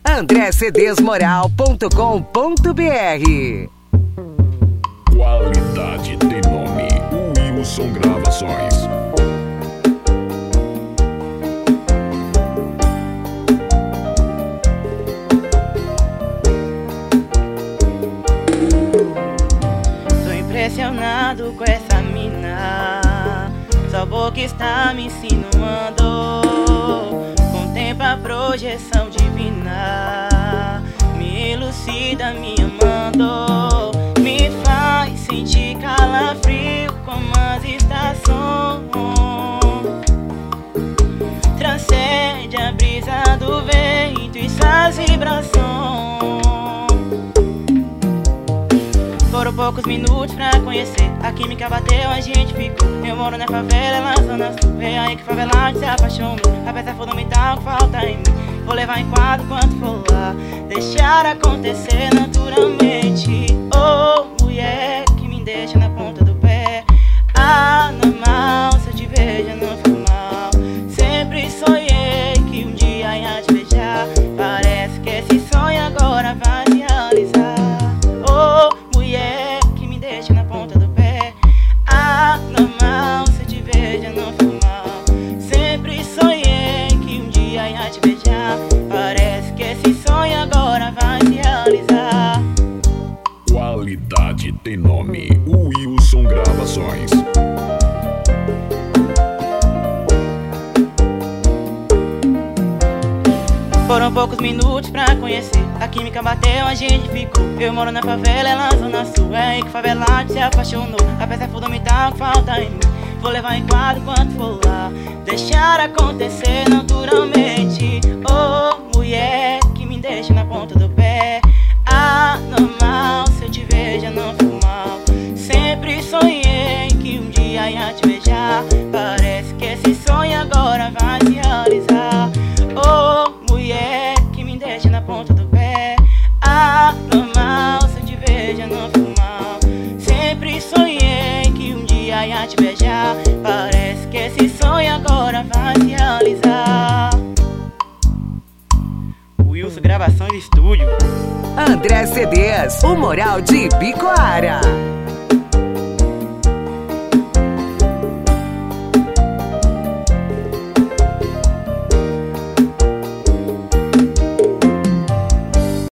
andrecedesmoral.com.br. Qualidade tem nome. Wilson Gravações. Tô impressionado com essa mina, sua boca está me insinuando. Contempla a projeção divina, me elucida me amando. Me faz sentir calafrio como as estações, transcende a brisa do vento e suas vibrações. Foram poucos minutos pra conhecer, a química bateu, a gente ficou. Eu moro na favela, ela zona sul. É aí que favelado se apaixonou. A peça fundamental que falta em mim, vou levar em quadro quanto for lá, deixar acontecer naturalmente. Oh, mulher que me deixa na ponta do pé. Ah, normal, se eu te vejo eu não fico mal. Sempre sonhei que um dia ia te beijar. Parece que esse sonho agora vai se realizar. Oh, mulher que me deixa na ponta do pé. Ah, normal, se eu te vejo eu não fico mal. Sempre sonhei que um dia ia te beijar. Parece que esse sonho agora vai se realizar. Qualidade tem nome. Wilson Gravações. Foram poucos minutos pra conhecer, a química bateu, a gente ficou. Eu moro na favela, ela na zona sul. É aí que favelado se apaixonou. A peça fundamental que falta em mim, vou levar em quadro quanto for lá, deixar acontecer naturalmente. Oh, mulher que me deixa na ponta do pé. Ah, normal, se eu te vejo eu não fico mal. Sempre sonhei que um dia ia te beijar. Parece que esse sonho agora vai se realizar. Oh, mulher que me deixa na ponta do pé. Ah, normal, se eu te vejo eu não fico mal. Sempre sonhei que um dia ia te beijar. Parece que esse sonho agora vai se realizar. Wilson Gravações de Estúdio. André CDs, o Moral de Ibicoara.